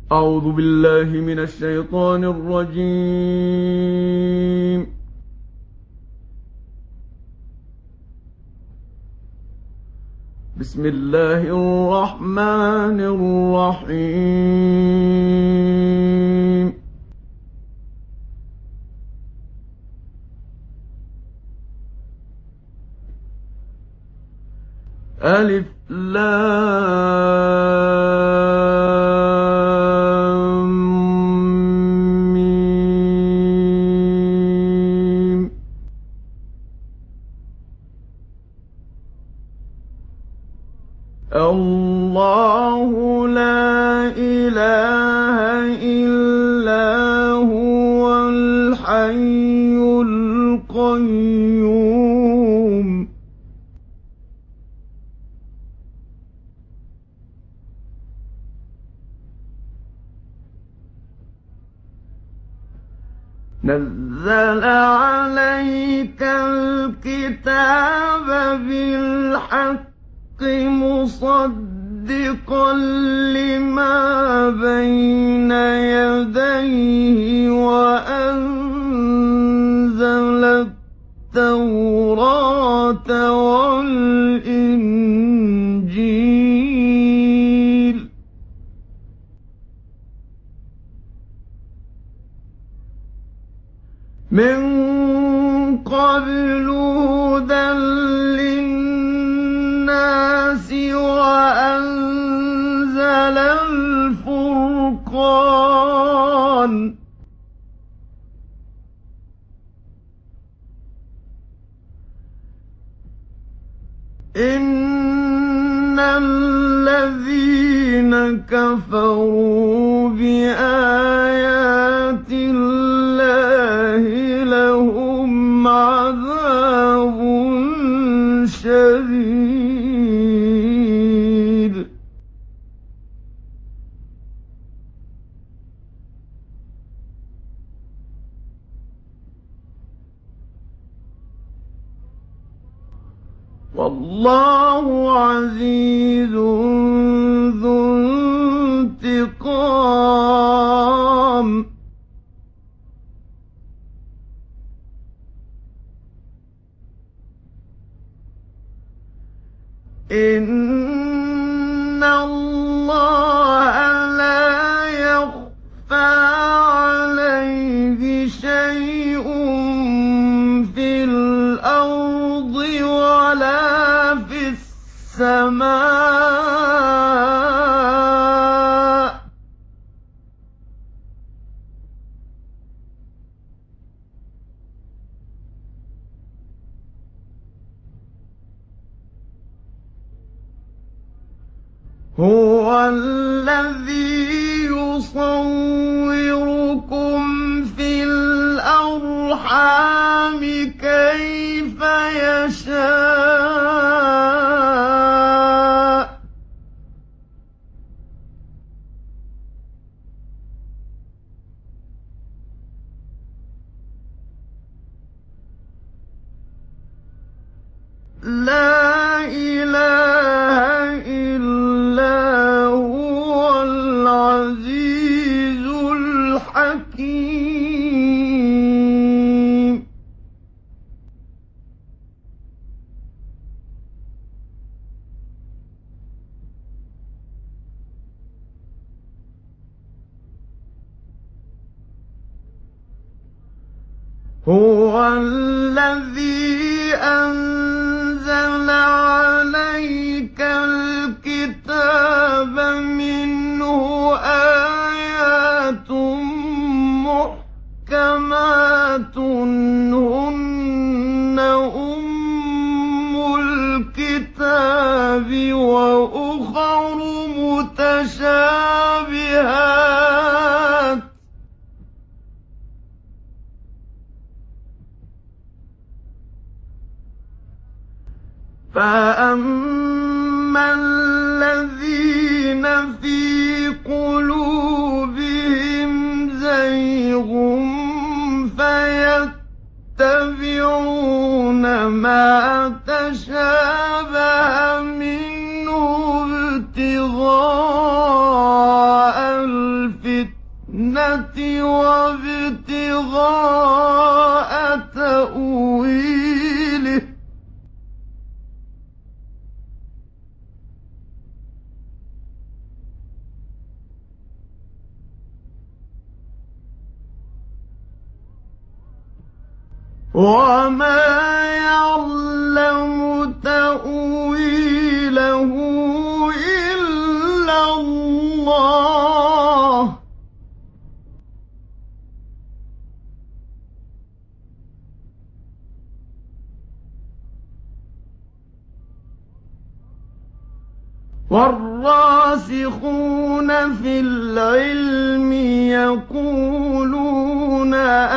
أعوذ بالله من الشيطان الرجيم. بسم الله الرحمن الرحيم. ألف لام ميم. الله لا إله إلا هو الحي القيوم. نزل عليك الكتاب بالحق مصدقا لما بين يديه وأنزل التوراة والإنجيل من قبل هدى للناس وأنزل الفرقان. إن الذين كفروا بآيات الله لهم عذاب شديد. والله عزيز ذو انتقام. إن الله لا يخفى عليه شيء في الأرض ولا في السماء. هو الذي يصوركم في الأرحام كيف يشاء. لا إله إلا هو العزيز الحكيم. هو الذي أنزل عليك الكتاب منه آيات محكمات هن أم الكتاب وأخر متشابهات فأما الذين في قلوبهم زيغ فيتبعون ما تشابه منه ابتغاء الفتنة وابتغاء تأويله وما يعلم تأويله إلا الله والراسخون في العلم يقولون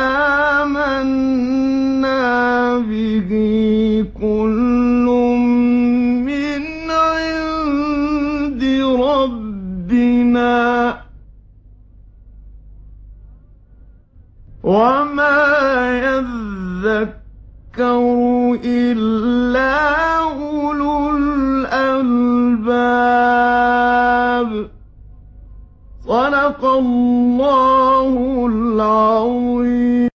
آمنا به كل من عند ربنا وما يذكر إلا أولو الألباب صدق الله العظيم.